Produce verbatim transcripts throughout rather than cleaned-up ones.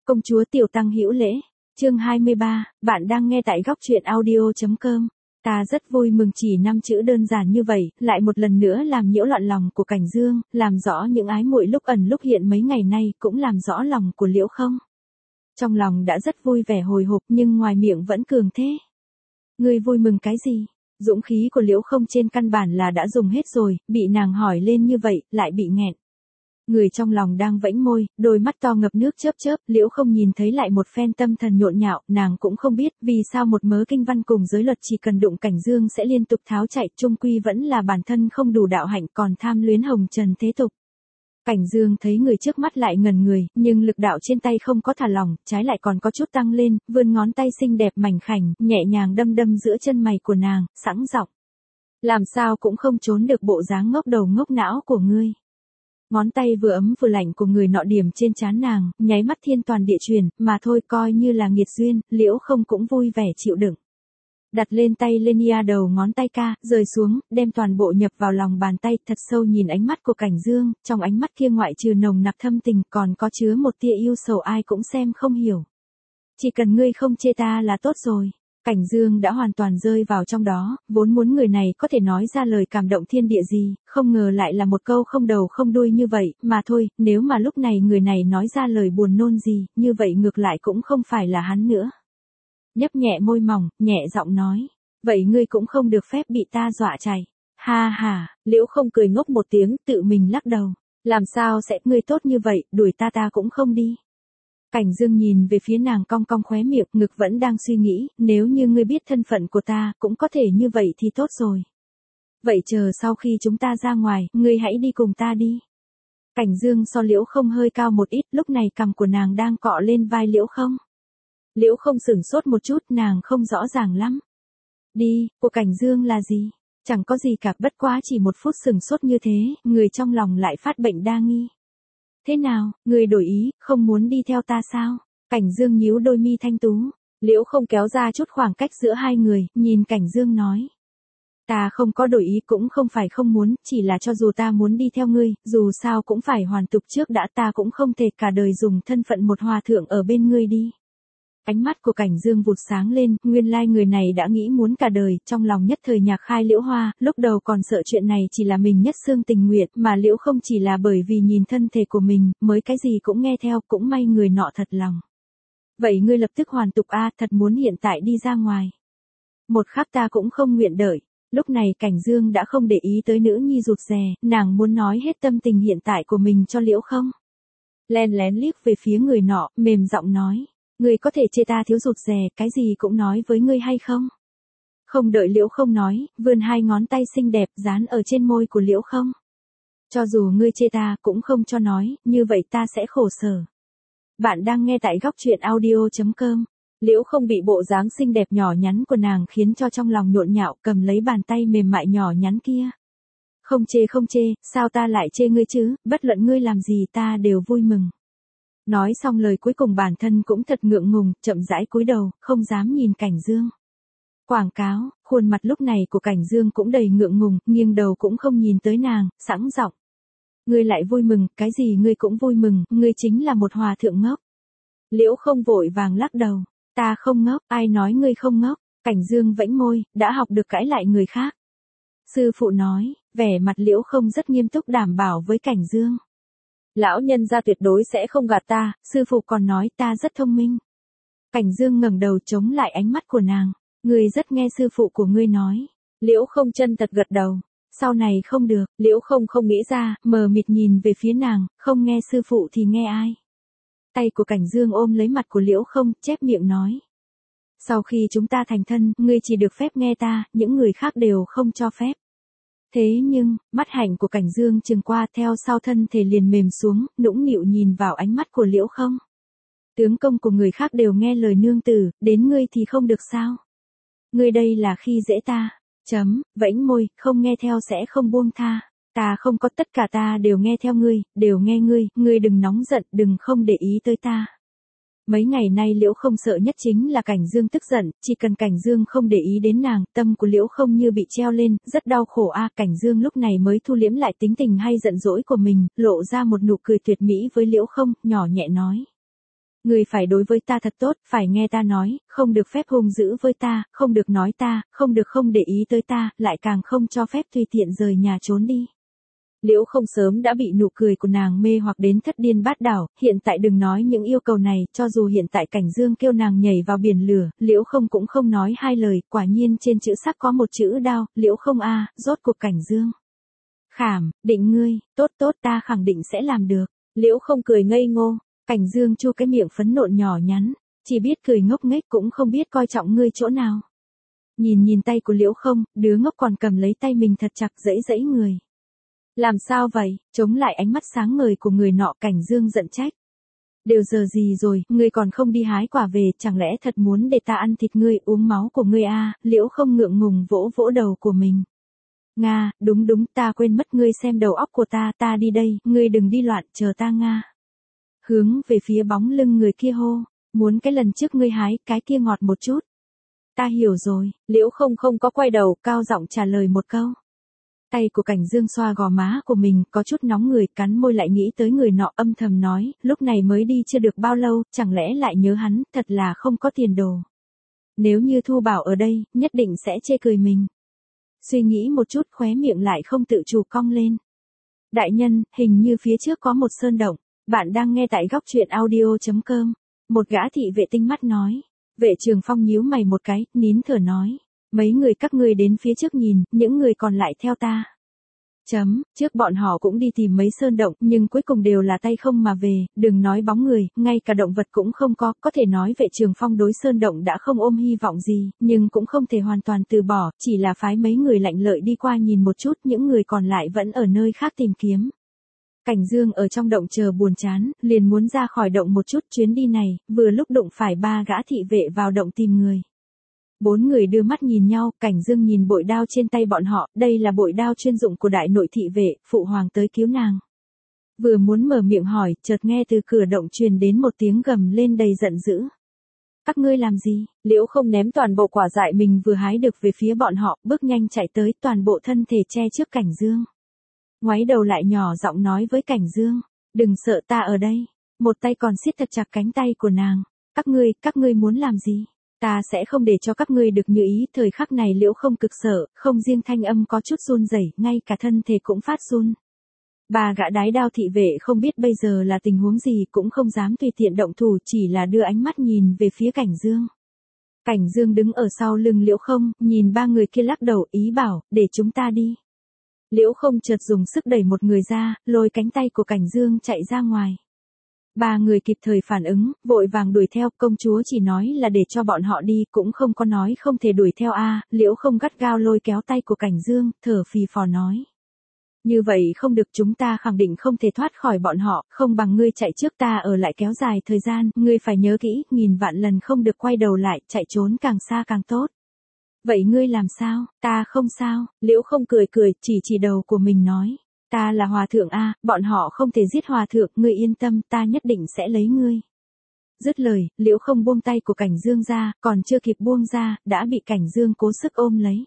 Công chúa Tiểu Tăng hữu lễ. Chương hai mươi ba, bạn đang nghe tại góc truyện audio.com. Ta rất vui mừng chỉ năm chữ đơn giản như vậy, lại một lần nữa làm nhiễu loạn lòng của Cảnh Dương, làm rõ những ái muội lúc ẩn lúc hiện mấy ngày nay, cũng làm rõ lòng của Liễu Không. Trong lòng đã rất vui vẻ hồi hộp nhưng ngoài miệng vẫn cường thế. Ngươi vui mừng cái gì? Dũng khí của Liễu Không trên căn bản là đã dùng hết rồi, bị nàng hỏi lên như vậy, lại bị nghẹn. Người trong lòng đang vẫy môi, đôi mắt to ngập nước chớp chớp, Liễu Không nhìn thấy lại một phen tâm thần nhộn nhạo, nàng cũng không biết vì sao một mớ kinh văn cùng giới luật chỉ cần đụng Cảnh Dương sẽ liên tục tháo chạy, chung quy vẫn là bản thân không đủ đạo hạnh còn tham luyến hồng trần thế tục. Cảnh Dương thấy người trước mắt lại ngẩn người, nhưng lực đạo trên tay không có thả lỏng, trái lại còn có chút tăng lên, vươn ngón tay xinh đẹp mảnh khảnh, nhẹ nhàng đâm đâm giữa chân mày của nàng, sẵn giọng. Làm sao cũng không trốn được bộ dáng ngốc đầu ngốc não của ngươi. Ngón tay vừa ấm vừa lạnh của người nọ điểm trên trán nàng, nháy mắt thiên toàn địa chuyển, mà thôi coi như là nghiệt duyên, Liễu Không cũng vui vẻ chịu đựng. Đặt lên tay lên ia đầu ngón tay ca, rời xuống, đem toàn bộ nhập vào lòng bàn tay, thật sâu nhìn ánh mắt của Cảnh Dương, trong ánh mắt kia ngoại trừ nồng nặc thâm tình còn có chứa một tia yêu sầu ai cũng xem không hiểu. Chỉ cần ngươi không chê ta là tốt rồi. Cảnh Dương đã hoàn toàn rơi vào trong đó, vốn muốn người này có thể nói ra lời cảm động thiên địa gì, không ngờ lại là một câu không đầu không đuôi như vậy, mà thôi, nếu mà lúc này người này nói ra lời buồn nôn gì, như vậy ngược lại cũng không phải là hắn nữa. Nhấp nhẹ môi mỏng, nhẹ giọng nói, vậy ngươi cũng không được phép bị ta dọa chạy. Ha ha, Liễu Không cười ngốc một tiếng, tự mình lắc đầu, làm sao sẽ, ngươi tốt như vậy, đuổi ta ta cũng không đi. Cảnh Dương nhìn về phía nàng cong cong khóe miệng, ngực vẫn đang suy nghĩ, nếu như ngươi biết thân phận của ta, cũng có thể như vậy thì tốt rồi. Vậy chờ sau khi chúng ta ra ngoài, ngươi hãy đi cùng ta đi. Cảnh Dương so Liễu Không hơi cao một ít, lúc này cằm của nàng đang cọ lên vai Liễu Không. Liễu Không sửng sốt một chút, nàng không rõ ràng lắm. Đi, của Cảnh Dương là gì? Chẳng có gì cả, bất quá chỉ một phút sửng sốt như thế, người trong lòng lại phát bệnh đa nghi. Thế nào, người đổi ý, không muốn đi theo ta sao? Cảnh Dương nhíu đôi mi thanh tú. Liễu Không kéo ra chút khoảng cách giữa hai người, nhìn Cảnh Dương nói. Ta không có đổi ý cũng không phải không muốn, chỉ là cho dù ta muốn đi theo ngươi, dù sao cũng phải hoàn tục trước đã, ta cũng không thể cả đời dùng thân phận một hòa thượng ở bên ngươi đi. Ánh mắt của Cảnh Dương vụt sáng lên, nguyên lai người này đã nghĩ muốn cả đời, trong lòng nhất thời nhạc khai Liễu Hoa, lúc đầu còn sợ chuyện này chỉ là mình nhất xương tình nguyện, mà Liễu Không chỉ là bởi vì nhìn thân thể của mình, mới cái gì cũng nghe theo, cũng may người nọ thật lòng. Vậy ngươi lập tức hoàn tục a, thật muốn hiện tại đi ra ngoài. Một khắc ta cũng không nguyện đợi. Lúc này Cảnh Dương đã không để ý tới nữ nhi rụt rè, nàng muốn nói hết tâm tình hiện tại của mình cho Liễu Không. Len lén liếc về phía người nọ, mềm giọng nói. Ngươi có thể chê ta thiếu rụt rè, cái gì cũng nói với ngươi hay không? Không đợi Liễu Không nói, vươn hai ngón tay xinh đẹp dán ở trên môi của Liễu Không. Cho dù ngươi chê ta cũng không cho nói, như vậy ta sẽ khổ sở. Bạn đang nghe tại góc truyện audio.com. Liễu Không bị bộ dáng xinh đẹp nhỏ nhắn của nàng khiến cho trong lòng nhộn nhạo, cầm lấy bàn tay mềm mại nhỏ nhắn kia. Không chê không chê, sao ta lại chê ngươi chứ, bất luận ngươi làm gì ta đều vui mừng. Nói xong lời cuối cùng bản thân cũng thật ngượng ngùng, chậm rãi cúi đầu, không dám nhìn Cảnh Dương. Quảng cáo, khuôn mặt lúc này của Cảnh Dương cũng đầy ngượng ngùng, nghiêng đầu cũng không nhìn tới nàng, sẵn giọng. Ngươi lại vui mừng, cái gì ngươi cũng vui mừng, ngươi chính là một hòa thượng ngốc. Liễu Không vội vàng lắc đầu, ta không ngốc, ai nói ngươi không ngốc, Cảnh Dương vẫy môi, đã học được cãi lại người khác. Sư phụ nói, vẻ mặt Liễu Không rất nghiêm túc đảm bảo với Cảnh Dương. Lão nhân gia tuyệt đối sẽ không gạt ta, sư phụ còn nói ta rất thông minh. Cảnh Dương ngẩng đầu chống lại ánh mắt của nàng, ngươi rất nghe sư phụ của ngươi nói. Liễu Không chân thật gật đầu, sau này không được, Liễu Không không nghĩ ra, mờ mịt nhìn về phía nàng, không nghe sư phụ thì nghe ai. Tay của Cảnh Dương ôm lấy mặt của Liễu Không, chép miệng nói. Sau khi chúng ta thành thân, ngươi chỉ được phép nghe ta, những người khác đều không cho phép. Thế nhưng, mắt hạnh của Cảnh Dương chừng qua theo sau thân thể liền mềm xuống, nũng nịu nhìn vào ánh mắt của Liễu Không. Tướng công của người khác đều nghe lời nương tử, đến ngươi thì không được sao? Ngươi đây là khi dễ ta. Chấm, vẫy môi, không nghe theo sẽ không buông tha. Ta không có, tất cả ta đều nghe theo ngươi, đều nghe ngươi, ngươi đừng nóng giận, đừng không để ý tới ta. Mấy ngày nay Liễu Không sợ nhất chính là Cảnh Dương tức giận, chỉ cần Cảnh Dương không để ý đến nàng, tâm của Liễu Không như bị treo lên, rất đau khổ a. Cảnh Dương lúc này mới thu liễm lại tính tình hay giận dỗi của mình, lộ ra một nụ cười tuyệt mỹ với Liễu Không, nhỏ nhẹ nói. Ngươi phải đối với ta thật tốt, phải nghe ta nói, không được phép hung dữ với ta, không được nói ta, không được không để ý tới ta, lại càng không cho phép tùy tiện rời nhà trốn đi. Liễu Không sớm đã bị nụ cười của nàng mê hoặc đến thất điên bát đảo, hiện tại đừng nói những yêu cầu này, cho dù hiện tại Cảnh Dương kêu nàng nhảy vào biển lửa, Liễu Không cũng không nói hai lời, quả nhiên trên chữ sắc có một chữ đao, Liễu Không a, rốt cuộc Cảnh Dương. Khảm, định ngươi, tốt tốt ta khẳng định sẽ làm được. Liễu Không cười ngây ngô, Cảnh Dương chu cái miệng phấn nộn nhỏ nhắn, chỉ biết cười ngốc nghếch cũng không biết coi trọng ngươi chỗ nào. Nhìn nhìn tay của Liễu Không, đứa ngốc còn cầm lấy tay mình thật chặt dẫy dẫy người. Làm sao vậy, chống lại ánh mắt sáng ngời của người nọ, Cảnh Dương giận trách. Đều giờ gì rồi, ngươi còn không đi hái quả về, chẳng lẽ thật muốn để ta ăn thịt ngươi, uống máu của ngươi à, Liễu Không ngượng ngùng vỗ vỗ đầu của mình. Nga, đúng đúng, ta quên mất ngươi xem đầu óc của ta, ta đi đây, ngươi đừng đi loạn, chờ ta Nga. Hướng về phía bóng lưng người kia hô, muốn cái lần trước ngươi hái, cái kia ngọt một chút. Ta hiểu rồi, Liễu Không không có quay đầu, cao giọng trả lời một câu. Tay của Cảnh Dương xoa gò má của mình, có chút nóng người, cắn môi lại nghĩ tới người nọ, âm thầm nói, lúc này mới đi chưa được bao lâu, chẳng lẽ lại nhớ hắn, thật là không có tiền đồ. Nếu như Thu Bảo ở đây, nhất định sẽ chê cười mình. Suy nghĩ một chút, khóe miệng lại không tự chủ cong lên. Đại nhân, hình như phía trước có một sơn động, bạn đang nghe tại góc truyện audio chấm com. Một gã thị vệ tinh mắt nói. Vệ Trường Phong nhíu mày một cái, nín thở nói. Mấy người các ngươi đến phía trước nhìn, những người còn lại theo ta. Chấm, trước bọn họ cũng đi tìm mấy sơn động, nhưng cuối cùng đều là tay không mà về, đừng nói bóng người, ngay cả động vật cũng không có, có thể nói Vệ Trường Phong đối sơn động đã không ôm hy vọng gì, nhưng cũng không thể hoàn toàn từ bỏ, chỉ là phái mấy người lạnh lợi đi qua nhìn một chút, những người còn lại vẫn ở nơi khác tìm kiếm. Cảnh Dương ở trong động chờ buồn chán, liền muốn ra khỏi động một chút, chuyến đi này, vừa lúc đụng phải ba gã thị vệ vào động tìm người. Bốn người đưa mắt nhìn nhau, Cảnh Dương nhìn bội đao trên tay bọn họ, đây là bội đao chuyên dụng của đại nội thị vệ, phụ hoàng tới cứu nàng. Vừa muốn mở miệng hỏi, chợt nghe từ cửa động truyền đến một tiếng gầm lên đầy giận dữ. Các ngươi làm gì? Liễu Không ném toàn bộ quả dại mình vừa hái được về phía bọn họ, bước nhanh chạy tới, toàn bộ thân thể che trước Cảnh Dương. Ngoáy đầu lại nhỏ giọng nói với Cảnh Dương, đừng sợ, ta ở đây. Một tay còn siết thật chặt cánh tay của nàng. Các ngươi, các ngươi muốn làm gì? Ta sẽ không để cho các ngươi được như ý. Thời khắc này Liễu Không cực sợ, không riêng thanh âm có chút run rẩy, ngay cả thân thể cũng phát run. Ba gã đái đao thị vệ không biết bây giờ là tình huống gì, cũng không dám tùy tiện động thủ, chỉ là đưa ánh mắt nhìn về phía Cảnh Dương. Cảnh Dương đứng ở sau lưng Liễu Không, nhìn ba người kia lắc đầu, ý bảo, để chúng ta đi. Liễu Không chợt dùng sức đẩy một người ra, lôi cánh tay của Cảnh Dương chạy ra ngoài. Ba người kịp thời phản ứng, vội vàng đuổi theo, công chúa chỉ nói là để cho bọn họ đi, cũng không có nói không thể đuổi theo a. Liễu Không gắt gao lôi kéo tay của Cảnh Dương, thở phì phò nói. Như vậy không được, chúng ta khẳng định không thể thoát khỏi bọn họ, không bằng ngươi chạy trước, ta ở lại kéo dài thời gian, ngươi phải nhớ kỹ, nghìn vạn lần không được quay đầu lại, chạy trốn càng xa càng tốt. Vậy ngươi làm sao? Ta không sao. Liễu Không cười cười, chỉ chỉ đầu của mình nói. Ta là hòa thượng a, bọn họ không thể giết hòa thượng, ngươi yên tâm, ta nhất định sẽ lấy ngươi. Dứt lời, Liễu Không buông tay của Cảnh Dương ra, còn chưa kịp buông ra, đã bị Cảnh Dương cố sức ôm lấy.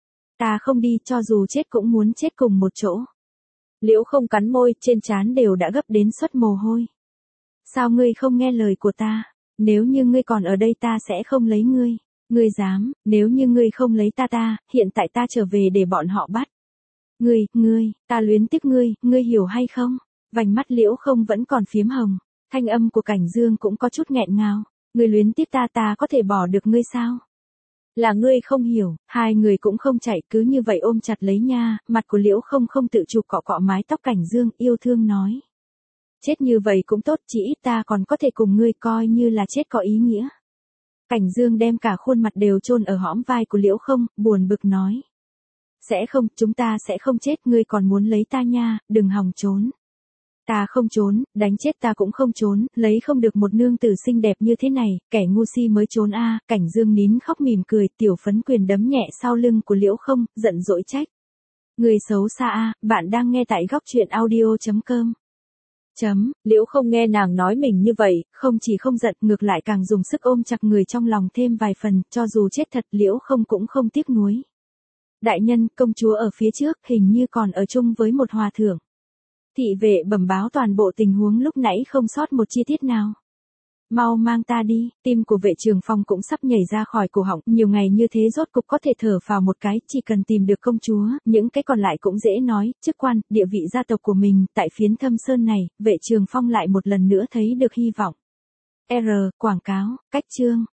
Ta không đi, cho dù chết cũng muốn chết cùng một chỗ. Liễu Không cắn môi, trên trán đều đã gấp đến xuất mồ hôi. Sao ngươi không nghe lời của ta? Nếu như ngươi còn ở đây ta sẽ không lấy ngươi. Ngươi dám, nếu như ngươi không lấy ta ta, hiện tại ta trở về để bọn họ bắt. Ngươi, ngươi, ta luyến tiếc ngươi, ngươi hiểu hay không? Vành mắt Liễu Không vẫn còn phiếm hồng, thanh âm của Cảnh Dương cũng có chút nghẹn ngào. Ngươi luyến tiếc ta, ta có thể bỏ được ngươi sao? Là ngươi không hiểu, hai người cũng không chạy, cứ như vậy ôm chặt lấy nha, mặt của Liễu Không không tự chủ cọ cọ mái tóc Cảnh Dương, yêu thương nói. Chết như vậy cũng tốt, chỉ ít ta còn có thể cùng ngươi, coi như là chết có ý nghĩa. Cảnh Dương đem cả khuôn mặt đều chôn ở hõm vai của Liễu Không, buồn bực nói. Sẽ không, chúng ta sẽ không chết, ngươi còn muốn lấy ta nha, đừng hòng trốn. Ta không trốn, đánh chết ta cũng không trốn, lấy không được một nương tử xinh đẹp như thế này, kẻ ngu si mới trốn a. Cảnh Dương nín khóc mỉm cười, tiểu phấn quyền đấm nhẹ sau lưng của Liễu Không, giận dỗi trách. Người xấu xa a, bạn đang nghe tại góc truyện audio chấm com. Chấm, Liễu Không nghe nàng nói mình như vậy, không chỉ không giận, ngược lại càng dùng sức ôm chặt người trong lòng thêm vài phần, cho dù chết thật Liễu Không cũng không tiếc nuối. Đại nhân, công chúa ở phía trước, hình như còn ở chung với một hòa thượng. Thị vệ bẩm báo toàn bộ tình huống lúc nãy không sót một chi tiết nào. mau mang ta đi, tim của Vệ Trường Phong cũng sắp nhảy ra khỏi cổ họng, nhiều ngày như thế rốt cục có thể thở phào một cái, chỉ cần tìm được công chúa, những cái còn lại cũng dễ nói, chức quan, địa vị gia tộc của mình, tại phiến Thâm Sơn này, Vệ Trường Phong lại một lần nữa thấy được hy vọng. R, quảng cáo, cách chương.